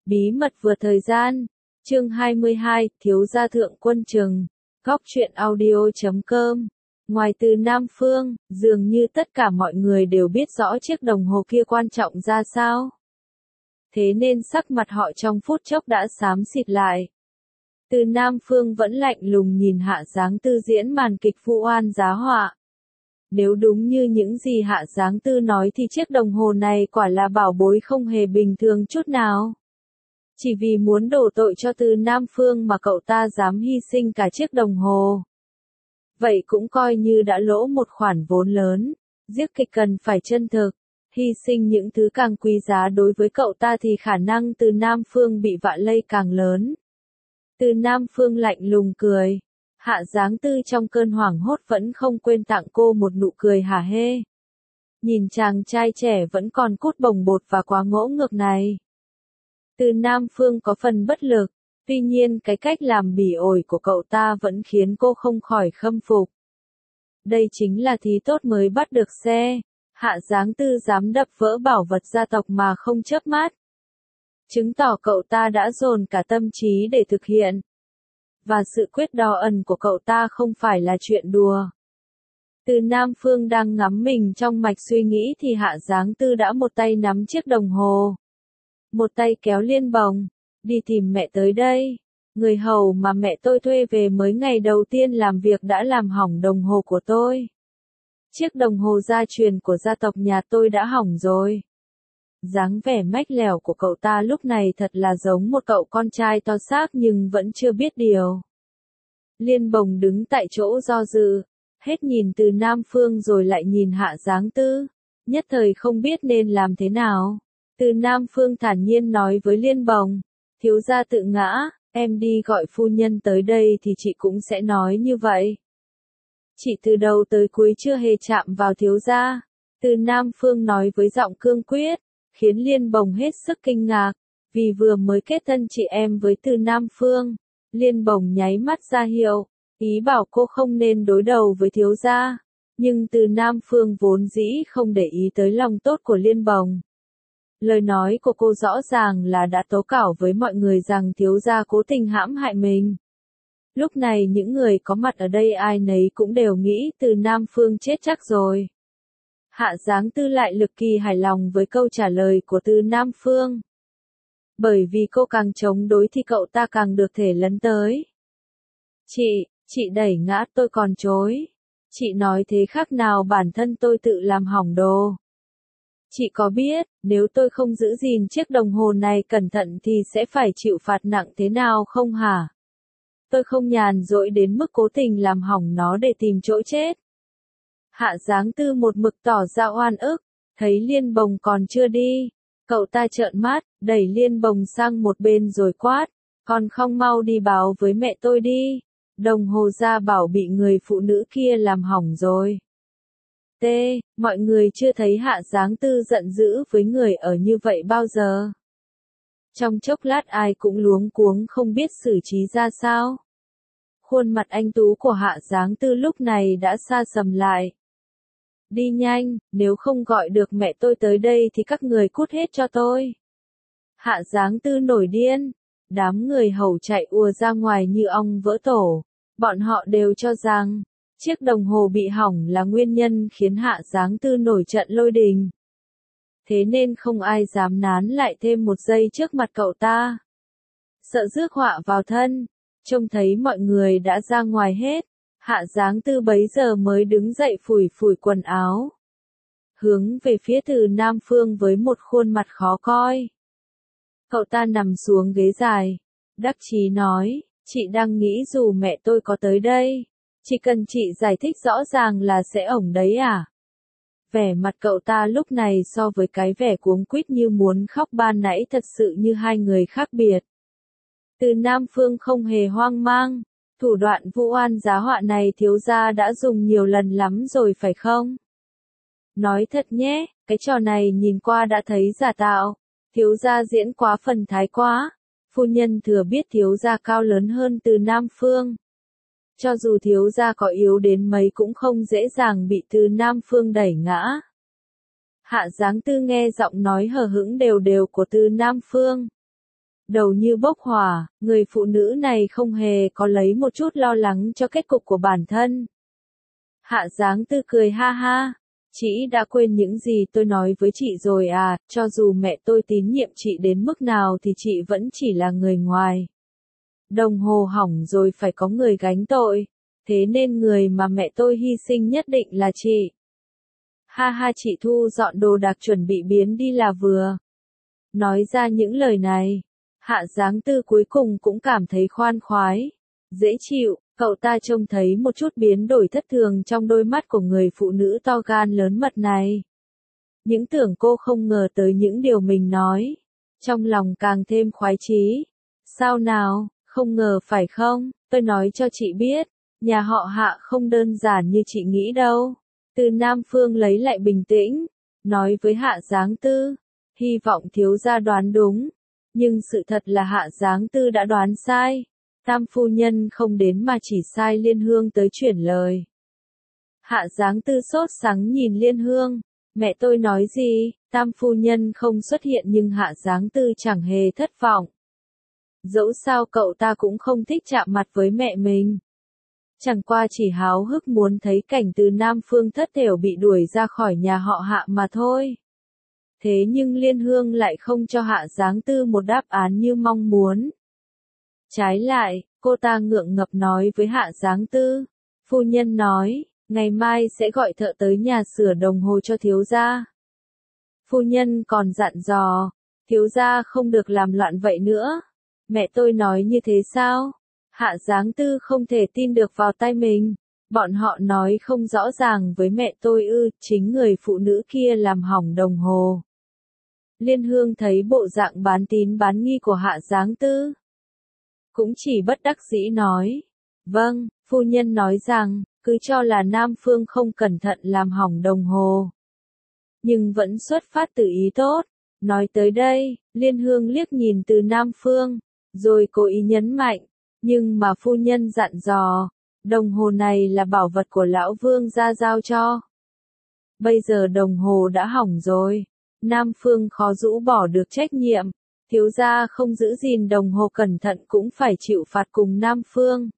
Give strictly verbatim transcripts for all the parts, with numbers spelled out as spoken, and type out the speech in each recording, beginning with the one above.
Bí mật vừa thời gian. Chương hai mươi hai, Thiếu gia thượng quân trừng. Góc truyện audio chấm com. Ngoài Từ Nam Phương, dường như tất cả mọi người đều biết rõ chiếc đồng hồ kia quan trọng ra sao. Thế nên sắc mặt họ trong phút chốc đã xám xịt lại. Từ Nam Phương vẫn lạnh lùng nhìn Hạ Giáng Tư diễn màn kịch vu oan giá họa. Nếu đúng như những gì Hạ Giáng Tư nói thì chiếc đồng hồ này quả là bảo bối không hề bình thường chút nào. Chỉ vì muốn đổ tội cho Từ Nam Phương mà cậu ta dám hy sinh cả chiếc đồng hồ. Vậy cũng coi như đã lỗ một khoản vốn lớn. Giết kịch cần phải chân thực, hy sinh những thứ càng quý giá đối với cậu ta thì khả năng Từ Nam Phương bị vạ lây càng lớn. Từ Nam Phương lạnh lùng cười. Hạ Giáng Tư trong cơn hoảng hốt vẫn không quên tặng cô một nụ cười hả hê. Nhìn chàng trai trẻ vẫn còn cút bồng bột và quá ngỗ ngược này. Từ Nam Phương có phần bất lực, tuy nhiên cái cách làm bỉ ổi của cậu ta vẫn khiến cô không khỏi khâm phục. Đây chính là thí tốt mới bắt được xe. Hạ Giáng Tư dám đập vỡ bảo vật gia tộc mà không chớp mắt. Chứng tỏ cậu ta đã dồn cả tâm trí để thực hiện. Và sự quyết đo ẩn của cậu ta không phải là chuyện đùa. Từ Nam Phương đang ngắm mình trong mạch suy nghĩ thì Hạ Giáng Tư đã một tay nắm chiếc đồng hồ. Một tay kéo Liên Bồng. Đi tìm mẹ tới đây. Người hầu mà mẹ tôi thuê về mới ngày đầu tiên làm việc đã làm hỏng đồng hồ của tôi. Chiếc đồng hồ gia truyền của gia tộc nhà tôi đã hỏng rồi. Dáng vẻ mách lẻo của cậu ta lúc này thật là giống một cậu con trai to xác nhưng vẫn chưa biết điều. Liên Bồng đứng tại chỗ do dự, hết nhìn Từ Nam Phương rồi lại nhìn Hạ Giáng Tư, nhất thời không biết nên làm thế nào. Từ Nam Phương thản nhiên nói với Liên Bồng, thiếu gia tự ngã, em đi gọi phu nhân tới đây thì chị cũng sẽ nói như vậy. Chị từ đầu tới cuối chưa hề chạm vào thiếu gia. Từ Nam Phương nói với giọng cương quyết, khiến Liên Bồng hết sức kinh ngạc, vì vừa mới kết thân chị em với Từ Nam Phương. Liên Bồng nháy mắt ra hiệu, ý bảo cô không nên đối đầu với thiếu gia. Nhưng Từ Nam Phương vốn dĩ không để ý tới lòng tốt của Liên Bồng. Lời nói của cô rõ ràng là đã tố cáo với mọi người rằng thiếu gia cố tình hãm hại mình. Lúc này những người có mặt ở đây ai nấy cũng đều nghĩ Từ Nam Phương chết chắc rồi. Hạ Giáng Tư lại lực kỳ hài lòng với câu trả lời của Từ Nam Phương. Bởi vì cô càng chống đối thì cậu ta càng được thể lấn tới. Chị, chị đẩy ngã tôi còn chối. Chị nói thế khác nào bản thân tôi tự làm hỏng đồ. Chị có biết, nếu tôi không giữ gìn chiếc đồng hồ này cẩn thận thì sẽ phải chịu phạt nặng thế nào không hả? Tôi không nhàn rỗi đến mức cố tình làm hỏng nó để tìm chỗ chết. Hạ Giáng Tư một mực tỏ ra oan ức, thấy Liên Bồng còn chưa đi. Cậu ta trợn mắt, đẩy Liên Bồng sang một bên rồi quát, còn không mau đi báo với mẹ tôi đi. Đồng hồ gia bảo bị người phụ nữ kia làm hỏng rồi. T. Mọi người chưa thấy Hạ Giáng Tư giận dữ với người ở như vậy bao giờ. Trong chốc lát ai cũng luống cuống không biết xử trí ra sao. Khuôn mặt anh tú của Hạ Giáng Tư lúc này đã xa sầm lại. Đi nhanh, nếu không gọi được mẹ tôi tới đây thì các người cút hết cho tôi. Hạ Giáng Tư nổi điên. Đám người hầu chạy ùa ra ngoài như ong vỡ tổ. Bọn họ đều cho rằng, chiếc đồng hồ bị hỏng là nguyên nhân khiến Hạ Giáng Tư nổi trận lôi đình. Thế nên không ai dám nán lại thêm một giây trước mặt cậu ta. Sợ rước họa vào thân, trông thấy mọi người đã ra ngoài hết. Hạ Giáng Tư bấy giờ mới đứng dậy phủi phủi quần áo. Hướng về phía Từ Nam Phương với một khuôn mặt khó coi. Cậu ta nằm xuống ghế dài. Đắc chí nói, chị đang nghĩ dù mẹ tôi có tới đây, chỉ cần chị giải thích rõ ràng là sẽ ổn đấy à? Vẻ mặt cậu ta lúc này so với cái vẻ cuống quýt như muốn khóc ban nãy thật sự như hai người khác biệt. Từ Nam Phương không hề hoang mang. Thủ đoạn vu oan giá họa này thiếu gia đã dùng nhiều lần lắm rồi phải không? Nói thật nhé, cái trò này nhìn qua đã thấy giả tạo. Thiếu gia diễn quá phần thái quá. Phu nhân thừa biết thiếu gia cao lớn hơn Từ Nam Phương. Cho dù thiếu gia có yếu đến mấy cũng không dễ dàng bị Từ Nam Phương đẩy ngã. Hạ Giáng Tư nghe giọng nói hờ hững đều đều của Từ Nam Phương. đầu như bốc hỏa, người phụ nữ này không hề có lấy một chút lo lắng cho kết cục của bản thân. Hạ Giáng Tư cười ha ha, chị đã quên những gì tôi nói với chị rồi à, cho dù mẹ tôi tín nhiệm chị đến mức nào thì chị vẫn chỉ là người ngoài. Đồng hồ hỏng rồi phải có người gánh tội, thế nên người mà mẹ tôi hy sinh nhất định là chị. Ha ha, chị thu dọn đồ đạc chuẩn bị biến đi là vừa. Nói ra những lời này, Hạ Giáng Tư cuối cùng cũng cảm thấy khoan khoái, dễ chịu, cậu ta trông thấy một chút biến đổi thất thường trong đôi mắt của người phụ nữ to gan lớn mật này. Những tưởng cô không ngờ tới những điều mình nói, trong lòng càng thêm khoái chí. Sao nào, không ngờ phải không, tôi nói cho chị biết, nhà họ Hạ không đơn giản như chị nghĩ đâu. Từ Nam Phương lấy lại bình tĩnh, nói với Hạ Giáng Tư, hy vọng thiếu gia đoán đúng, nhưng sự thật là Hạ Giáng Tư đã đoán sai. Tam phu nhân không đến mà chỉ sai Liên Hương tới chuyển lời. Hạ Giáng Tư sốt sắng nhìn Liên Hương, mẹ tôi nói gì, Tam phu nhân không xuất hiện nhưng Hạ Giáng Tư chẳng hề thất vọng. Dẫu sao cậu ta cũng không thích chạm mặt với mẹ mình. Chẳng qua chỉ háo hức muốn thấy cảnh Từ Nam Phương thất thểu bị đuổi ra khỏi nhà họ Hạ mà thôi. Thế nhưng Liên Hương lại không cho Hạ Giáng Tư một đáp án như mong muốn. Trái lại, cô ta ngượng ngập nói với Hạ Giáng Tư, phu nhân nói, ngày mai sẽ gọi thợ tới nhà sửa đồng hồ cho thiếu gia. Phu nhân còn dặn dò, thiếu gia không được làm loạn vậy nữa. Mẹ tôi nói như thế sao? Hạ Giáng Tư không thể tin được vào tai mình. Bọn họ nói không rõ ràng với mẹ tôi ư, chính người phụ nữ kia làm hỏng đồng hồ. Liên Hương thấy bộ dạng bán tín bán nghi của Hạ Giáng Tư, cũng chỉ bất đắc dĩ nói, vâng, phu nhân nói rằng, cứ cho là Nam Phương không cẩn thận làm hỏng đồng hồ. Nhưng vẫn xuất phát từ ý tốt. Nói tới đây, Liên Hương liếc nhìn Từ Nam Phương, rồi cố ý nhấn mạnh, nhưng mà phu nhân dặn dò, đồng hồ này là bảo vật của lão vương gia giao cho. Bây giờ đồng hồ đã hỏng rồi, Nam Phương khó rũ bỏ được trách nhiệm, thiếu gia không giữ gìn đồng hồ cẩn thận cũng phải chịu phạt cùng Nam Phương.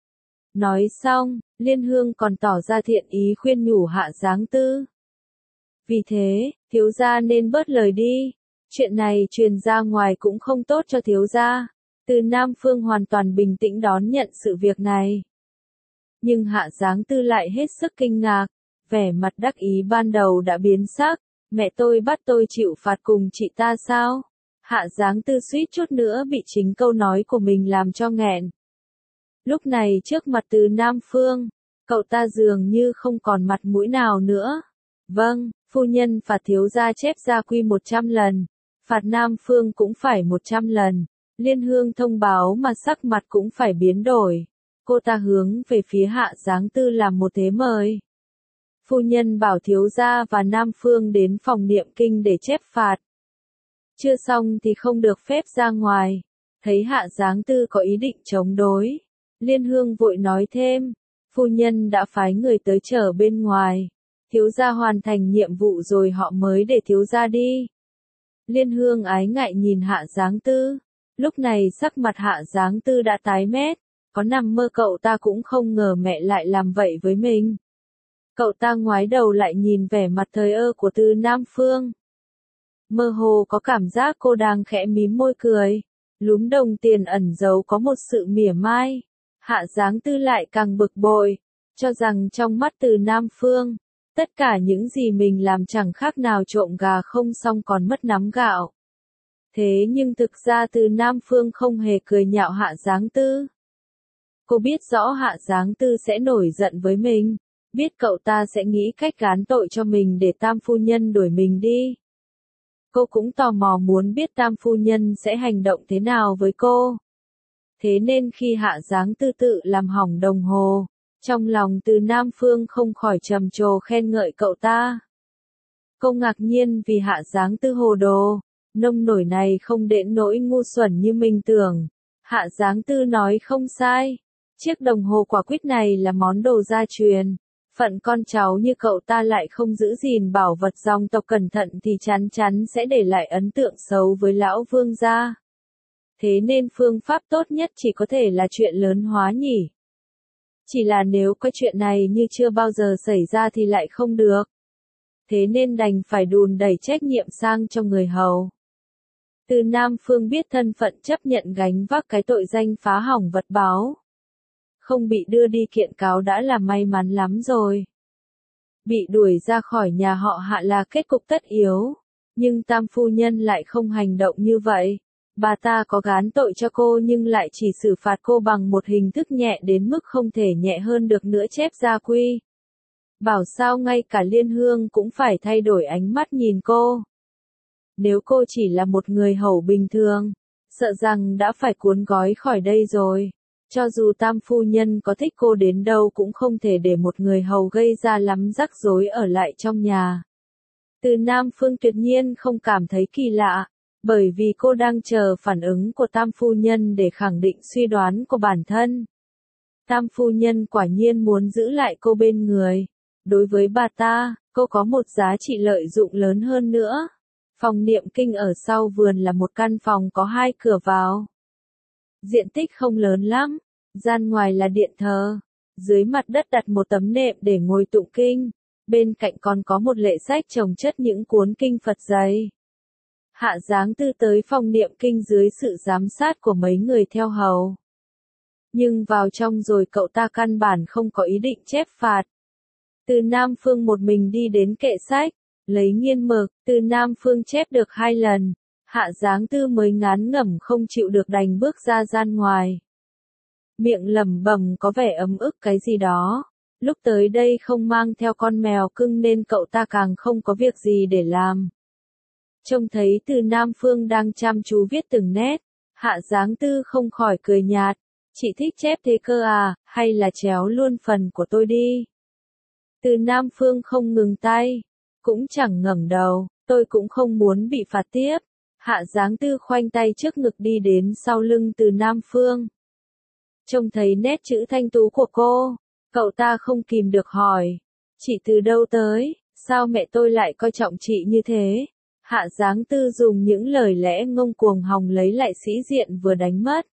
Nói xong, Liên Hương còn tỏ ra thiện ý khuyên nhủ Hạ Giáng Tư. Vì thế, thiếu gia nên bớt lời đi, chuyện này truyền ra ngoài cũng không tốt cho thiếu gia. Từ Nam Phương hoàn toàn bình tĩnh đón nhận sự việc này. Nhưng Hạ Giáng Tư lại hết sức kinh ngạc, vẻ mặt đắc ý ban đầu đã biến sắc, mẹ tôi bắt tôi chịu phạt cùng chị ta sao? Hạ Giáng Tư suýt chút nữa bị chính câu nói của mình làm cho nghẹn. Lúc này trước mặt Từ Nam Phương, cậu ta dường như không còn mặt mũi nào nữa. Vâng, phu nhân phạt thiếu gia chép gia quy một trăm lần, phạt Nam Phương cũng phải một trăm lần. Liên Hương thông báo mà sắc mặt cũng phải biến đổi. Cô ta hướng về phía Hạ Giáng Tư làm một thế mời. Phu nhân bảo thiếu gia và Nam Phương đến phòng niệm kinh để chép phạt. Chưa xong thì không được phép ra ngoài. Thấy Hạ Giáng Tư có ý định chống đối, Liên Hương vội nói thêm, phu nhân đã phái người tới chờ bên ngoài. Thiếu gia hoàn thành nhiệm vụ rồi họ mới để thiếu gia đi. Liên Hương ái ngại nhìn Hạ Giáng Tư. Lúc này sắc mặt Hạ Giáng Tư đã tái mét, có nằm mơ cậu ta cũng không ngờ mẹ lại làm vậy với mình. Cậu ta ngoái đầu lại nhìn vẻ mặt thờ ơ của Từ Nam Phương. Mơ hồ có cảm giác cô đang khẽ mím môi cười, lúm đồng tiền ẩn giấu có một sự mỉa mai. Hạ Giáng Tư lại càng bực bội, cho rằng trong mắt Từ Nam Phương, tất cả những gì mình làm chẳng khác nào trộm gà không xong còn mất nắm gạo. Thế nhưng thực ra Từ Nam Phương không hề cười nhạo Hạ Giáng Tư. Cô biết rõ Hạ Giáng Tư sẽ nổi giận với mình, biết cậu ta sẽ nghĩ cách gán tội cho mình để Tam phu nhân đuổi mình đi. Cô cũng tò mò muốn biết Tam phu nhân sẽ hành động thế nào với cô. Thế nên khi Hạ Giáng Tư tự làm hỏng đồng hồ, trong lòng Từ Nam Phương không khỏi trầm trồ khen ngợi cậu ta. Cô ngạc nhiên vì Hạ Giáng Tư hồ đồ. Nông nổi này không đến nỗi ngu xuẩn như mình tưởng. Hạ Giáng Tư nói không sai. Chiếc đồng hồ quả quýt này là món đồ gia truyền. Phận con cháu như cậu ta lại không giữ gìn bảo vật dòng tộc cẩn thận thì chắn chắn sẽ để lại ấn tượng xấu với lão vương gia. Thế nên phương pháp tốt nhất chỉ có thể là chuyện lớn hóa nhỉ. Chỉ là nếu có chuyện này như chưa bao giờ xảy ra thì lại không được. Thế nên đành phải đùn đẩy trách nhiệm sang cho người hầu. Từ Nam Phương biết thân phận chấp nhận gánh vác cái tội danh phá hỏng vật báo. Không bị đưa đi kiện cáo đã là may mắn lắm rồi. Bị đuổi ra khỏi nhà họ Hạ là kết cục tất yếu. Nhưng Tam phu nhân lại không hành động như vậy. Bà ta có gán tội cho cô nhưng lại chỉ xử phạt cô bằng một hình thức nhẹ đến mức không thể nhẹ hơn được nữa, chép gia quy. Bảo sao ngay cả Liên Hương cũng phải thay đổi ánh mắt nhìn cô. Nếu cô chỉ là một người hầu bình thường, sợ rằng đã phải cuốn gói khỏi đây rồi. Cho dù Tam phu nhân có thích cô đến đâu cũng không thể để một người hầu gây ra lắm rắc rối ở lại trong nhà. Từ Nam Phương tuyệt nhiên không cảm thấy kỳ lạ, bởi vì cô đang chờ phản ứng của Tam phu nhân để khẳng định suy đoán của bản thân. Tam phu nhân quả nhiên muốn giữ lại cô bên người. Đối với bà ta, cô có một giá trị lợi dụng lớn hơn nữa. Phòng niệm kinh ở sau vườn là một căn phòng có hai cửa vào. Diện tích không lớn lắm, gian ngoài là điện thờ. Dưới mặt đất đặt một tấm nệm để ngồi tụng kinh. Bên cạnh còn có một lệ sách chồng chất những cuốn kinh Phật dày. Hạ Giáng Tư tới phòng niệm kinh dưới sự giám sát của mấy người theo hầu. Nhưng vào trong rồi cậu ta căn bản không có ý định chép phạt. Từ Nam Phương một mình đi đến kệ sách, lấy nghiên mực, Từ Nam Phương chép được hai lần. Hạ Giáng Tư mới ngán ngẩm không chịu được đành bước ra gian ngoài. Miệng lẩm bẩm có vẻ ấm ức cái gì đó. Lúc tới đây không mang theo con mèo cưng nên cậu ta càng không có việc gì để làm. Trông thấy Từ Nam Phương đang chăm chú viết từng nét, Hạ Giáng Tư không khỏi cười nhạt. Chị thích chép thế cơ à, hay là chéo luôn phần của tôi đi. Từ Nam Phương không ngừng tay, cũng chẳng ngẩng đầu, tôi cũng không muốn bị phạt tiếp. Hạ Giáng Tư khoanh tay trước ngực đi đến sau lưng Từ Nam Phương. Trông thấy nét chữ thanh tú của cô, cậu ta không kìm được hỏi. Chị từ đâu tới, sao mẹ tôi lại coi trọng chị như thế? Hạ Giáng Tư dùng những lời lẽ ngông cuồng hòng lấy lại sĩ diện vừa đánh mất.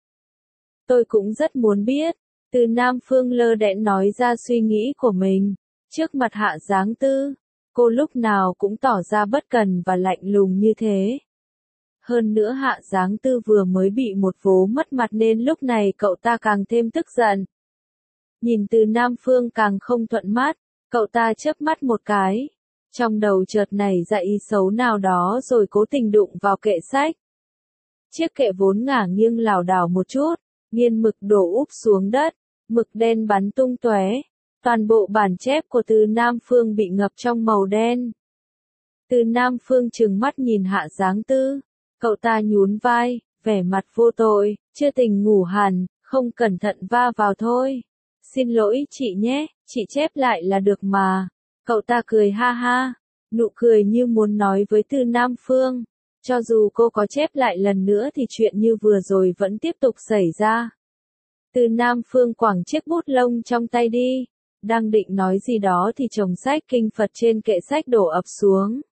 Tôi cũng rất muốn biết. Từ Nam Phương lơ đễnh nói ra suy nghĩ của mình. Trước mặt Hạ Giáng Tư, cô lúc nào cũng tỏ ra bất cần và lạnh lùng như thế. Hơn nữa Hạ Giáng Tư vừa mới bị một vố mất mặt nên lúc này cậu ta càng thêm tức giận. Nhìn Từ Nam Phương càng không thuận mắt, cậu ta chớp mắt một cái. Trong đầu chợt nảy ra ý xấu nào đó rồi cố tình đụng vào kệ sách. Chiếc kệ vốn ngả nghiêng lảo đảo một chút, nghiên mực đổ úp xuống đất, mực đen bắn tung tóe. Toàn bộ bản chép của Từ Nam Phương bị ngập trong màu đen. Từ Nam Phương trừng mắt nhìn Hạ Giáng Tư, cậu ta nhún vai, vẻ mặt vô tội, chưa tỉnh ngủ hẳn, không cẩn thận va vào thôi. Xin lỗi chị nhé, chị chép lại là được mà. Cậu ta cười ha ha, nụ cười như muốn nói với Từ Nam Phương, cho dù cô có chép lại lần nữa thì chuyện như vừa rồi vẫn tiếp tục xảy ra. Từ Nam Phương quẳng chiếc bút lông trong tay đi, đang định nói gì đó thì chồng sách kinh Phật trên kệ sách đổ ập xuống.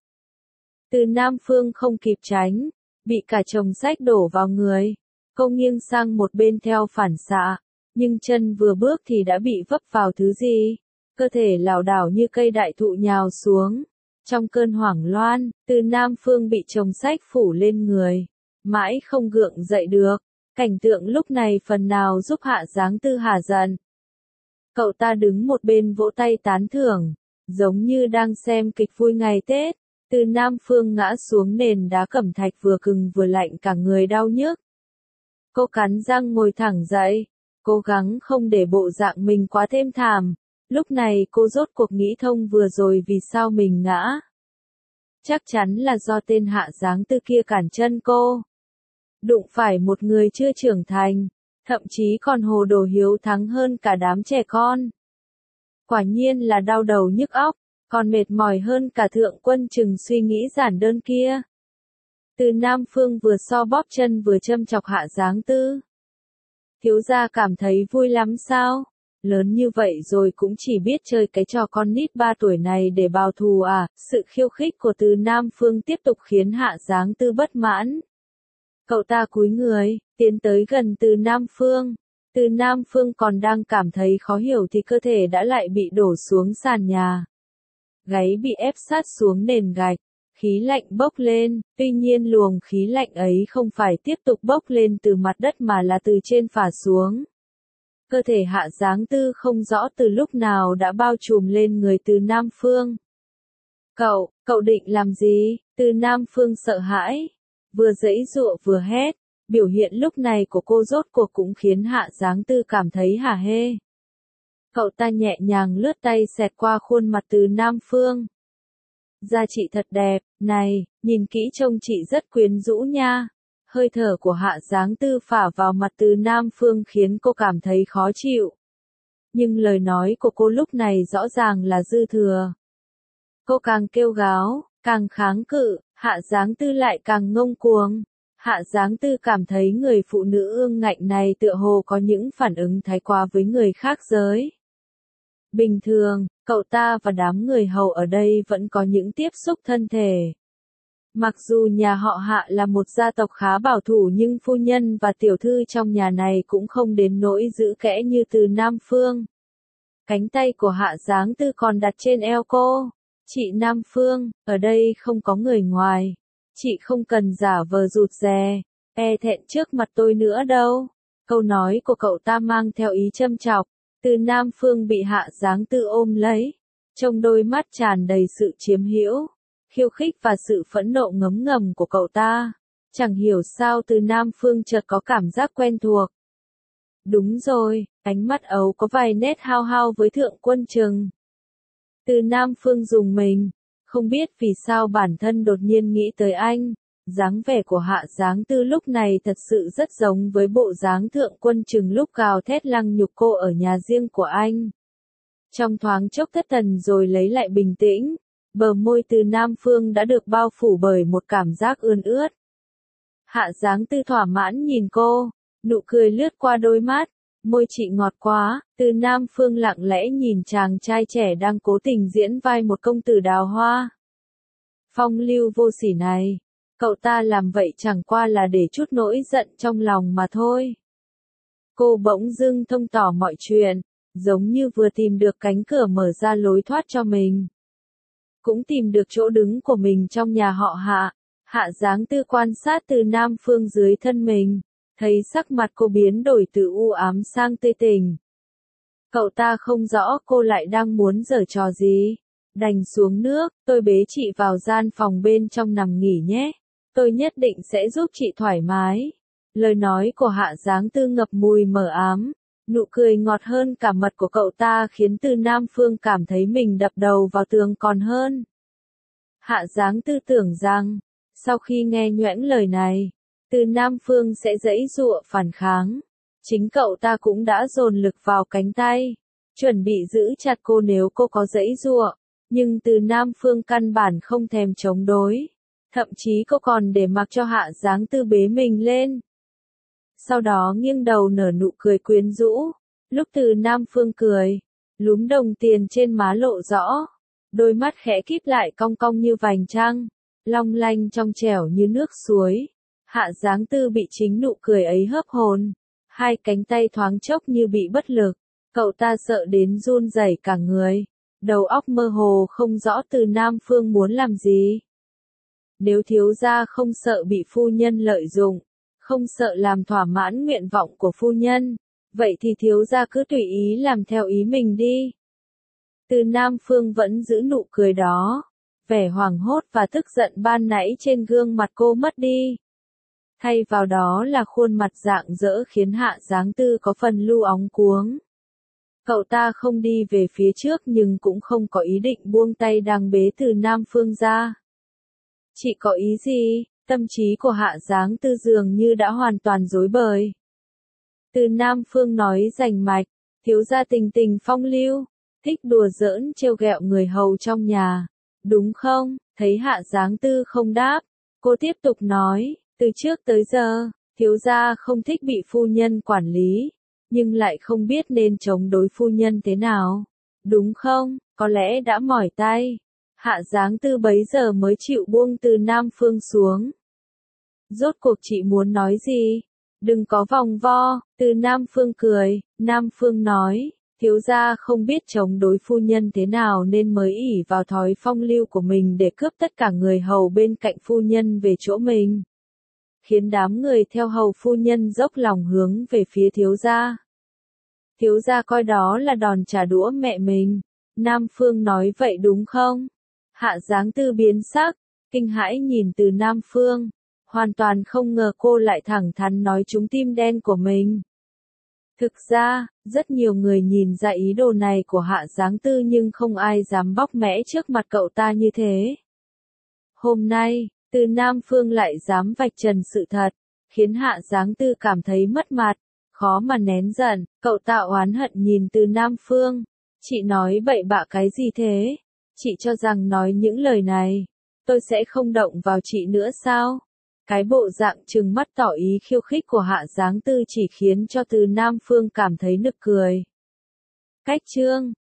Từ Nam Phương không kịp tránh, bị cả chồng sách đổ vào người. Cô nghiêng sang một bên theo phản xạ, nhưng chân vừa bước thì đã bị vấp vào thứ gì. Cơ thể lảo đảo như cây đại thụ nhào xuống. Trong cơn hoảng loạn, Từ Nam Phương bị chồng sách phủ lên người. Mãi không gượng dậy được. Cảnh tượng lúc này phần nào giúp Hạ Giáng Tư hả giận. Cậu ta đứng một bên vỗ tay tán thưởng, giống như đang xem kịch vui ngày Tết. Từ Nam Phương ngã xuống nền đá cẩm thạch vừa cứng vừa lạnh cả người đau nhức. Cô cắn răng ngồi thẳng dậy, cố gắng không để bộ dạng mình quá thêm thảm. Lúc này cô rốt cuộc nghĩ thông vừa rồi vì sao mình ngã. Chắc chắn là do tên Hạ Giáng Tư kia cản chân cô. Đụng phải một người chưa trưởng thành, thậm chí còn hồ đồ hiếu thắng hơn cả đám trẻ con. Quả nhiên là đau đầu nhức óc, còn mệt mỏi hơn cả thượng quân chừng suy nghĩ giản đơn kia. Từ Nam Phương vừa so bóp chân vừa châm chọc Hạ Giáng Tư. Thiếu gia cảm thấy vui lắm sao? Lớn như vậy rồi cũng chỉ biết chơi cái trò con nít ba tuổi này để báo thù à? Sự khiêu khích của Từ Nam Phương tiếp tục khiến Hạ Giáng Tư bất mãn. Cậu ta cúi người, tiến tới gần Từ Nam Phương. Từ Nam Phương còn đang cảm thấy khó hiểu thì cơ thể đã lại bị đổ xuống sàn nhà. Gáy bị ép sát xuống nền gạch, khí lạnh bốc lên, tuy nhiên luồng khí lạnh ấy không phải tiếp tục bốc lên từ mặt đất mà là từ trên phả xuống. Cơ thể Hạ Giáng Tư không rõ từ lúc nào đã bao trùm lên người Từ Nam Phương. Cậu, cậu định làm gì? Từ Nam Phương sợ hãi, vừa giãy giụa vừa hét. Biểu hiện lúc này của cô rốt cuộc cũng khiến Hạ Giáng Tư cảm thấy hả hê. Cậu ta nhẹ nhàng lướt tay xẹt qua khuôn mặt Từ Nam Phương. Da chị thật đẹp, này, nhìn kỹ trông chị rất quyến rũ nha. Hơi thở của Hạ Giáng Tư phả vào mặt Từ Nam Phương khiến cô cảm thấy khó chịu. Nhưng lời nói của cô lúc này rõ ràng là dư thừa. Cô càng kêu gào, càng kháng cự, Hạ Giáng Tư lại càng ngông cuồng. Hạ Giáng Tư cảm thấy người phụ nữ ương ngạnh này tựa hồ có những phản ứng thái quá với người khác giới. Bình thường, cậu ta và đám người hầu ở đây vẫn có những tiếp xúc thân thể. Mặc dù nhà họ Hạ là một gia tộc khá bảo thủ nhưng phu nhân và tiểu thư trong nhà này cũng không đến nỗi giữ kẽ như Từ Nam Phương. Cánh tay của Hạ Giáng Tư còn đặt trên eo cô. Chị Nam Phương, ở đây không có người ngoài. Chị không cần giả vờ rụt rè, e thẹn trước mặt tôi nữa đâu. Câu nói của cậu ta mang theo ý châm chọc. Từ Nam Phương bị Hạ Giáng Tư ôm lấy, trong đôi mắt tràn đầy sự chiếm hữu, khiêu khích và sự phẫn nộ ngấm ngầm của cậu ta. Chẳng hiểu sao Từ Nam Phương chợt có cảm giác quen thuộc. Đúng rồi, ánh mắt ấu có vài nét hao hao với Thượng Quân Trừng. Từ Nam Phương rùng mình, không biết vì sao bản thân đột nhiên nghĩ tới anh. Dáng vẻ của Hạ Giáng Tư lúc này thật sự rất giống với bộ dáng Thượng Quân Trừng lúc gào thét lăng nhục cô ở nhà riêng của anh. Trong thoáng chốc thất thần rồi lấy lại bình tĩnh, bờ môi Từ Nam Phương đã được bao phủ bởi một cảm giác ươn ướt. Hạ Giáng Tư thỏa mãn nhìn cô, nụ cười lướt qua đôi mắt, môi chị ngọt quá. Từ Nam Phương lặng lẽ nhìn chàng trai trẻ đang cố tình diễn vai một công tử đào hoa. Phong lưu vô sỉ này. Cậu ta làm vậy chẳng qua là để chút nỗi giận trong lòng mà thôi. Cô bỗng dưng thông tỏ mọi chuyện, giống như vừa tìm được cánh cửa mở ra lối thoát cho mình. Cũng tìm được chỗ đứng của mình trong nhà họ Hạ. Hạ Giáng Tư quan sát Từ Nam Phương dưới thân mình, thấy sắc mặt cô biến đổi từ u ám sang tươi tỉnh. Cậu ta không rõ cô lại đang muốn giở trò gì. Đành xuống nước, tôi bế chị vào gian phòng bên trong nằm nghỉ nhé. Tôi nhất định sẽ giúp chị thoải mái. Lời nói của Hạ Giáng Tư ngập mùi mờ ám, nụ cười ngọt hơn cả mật của cậu ta khiến Từ Nam Phương cảm thấy mình đập đầu vào tường còn hơn. Hạ Giáng Tư tưởng rằng, sau khi nghe nhoẻn lời này, Từ Nam Phương sẽ giãy giụa phản kháng. Chính cậu ta cũng đã dồn lực vào cánh tay, chuẩn bị giữ chặt cô nếu cô có giãy giụa, nhưng Từ Nam Phương căn bản không thèm chống đối. Thậm chí cô còn để mặc cho Hạ Giáng Tư bế mình lên. Sau đó nghiêng đầu nở nụ cười quyến rũ. Lúc Từ Nam Phương cười, lúm đồng tiền trên má lộ rõ. Đôi mắt khẽ kíp lại cong cong như vành trăng, long lanh trong trẻo như nước suối. Hạ Giáng Tư bị chính nụ cười ấy hớp hồn. Hai cánh tay thoáng chốc như bị bất lực. Cậu ta sợ đến run rẩy cả người. Đầu óc mơ hồ không rõ Từ Nam Phương muốn làm gì. Nếu thiếu gia không sợ bị phu nhân lợi dụng, không sợ làm thỏa mãn nguyện vọng của phu nhân, vậy thì thiếu gia cứ tùy ý làm theo ý mình đi. Từ Nam Phương vẫn giữ nụ cười đó, vẻ hoảng hốt và tức giận ban nãy trên gương mặt cô mất đi. Thay vào đó là khuôn mặt rạng rỡ khiến Hạ Giáng Tư có phần lu óng cuống. Cậu ta không đi về phía trước nhưng cũng không có ý định buông tay đang bế Từ Nam Phương ra. Chị có ý gì? Tâm trí của Hạ Giáng Tư dường như đã hoàn toàn rối bời. Từ Nam Phương nói rành mạch, thiếu gia tình tình phong lưu, thích đùa giỡn trêu ghẹo người hầu trong nhà, đúng không? Thấy Hạ Giáng Tư không đáp, cô tiếp tục nói, từ trước tới giờ, thiếu gia không thích bị phu nhân quản lý, nhưng lại không biết nên chống đối phu nhân thế nào, đúng không? Có lẽ đã mỏi tay. Hạ Giáng Tư bấy giờ mới chịu buông Từ Nam Phương xuống. Rốt cuộc chị muốn nói gì? Đừng có vòng vo, Từ Nam Phương cười, Nam Phương nói, thiếu gia không biết chống đối phu nhân thế nào nên mới ỷ vào thói phong lưu của mình để cướp tất cả người hầu bên cạnh phu nhân về chỗ mình. Khiến đám người theo hầu phu nhân dốc lòng hướng về phía thiếu gia. Thiếu gia coi đó là đòn trả đũa mẹ mình. Nam Phương nói vậy đúng không? Hạ Giáng Tư biến sắc, kinh hãi nhìn Từ Nam Phương. Hoàn toàn không ngờ cô lại thẳng thắn nói trúng tim đen của mình. Thực ra, rất nhiều người nhìn ra ý đồ này của Hạ Giáng Tư nhưng không ai dám bóc mẽ trước mặt cậu ta như thế. Hôm nay, Từ Nam Phương lại dám vạch trần sự thật, khiến Hạ Giáng Tư cảm thấy mất mặt, khó mà nén giận, cậu ta oán hận nhìn Từ Nam Phương. Chị nói bậy bạ cái gì thế? Chị cho rằng nói những lời này, tôi sẽ không động vào chị nữa sao? Cái bộ dạng trừng mắt tỏ ý khiêu khích của Hạ Giáng Tư chỉ khiến cho Từ Nam Phương cảm thấy nực cười. Cách chương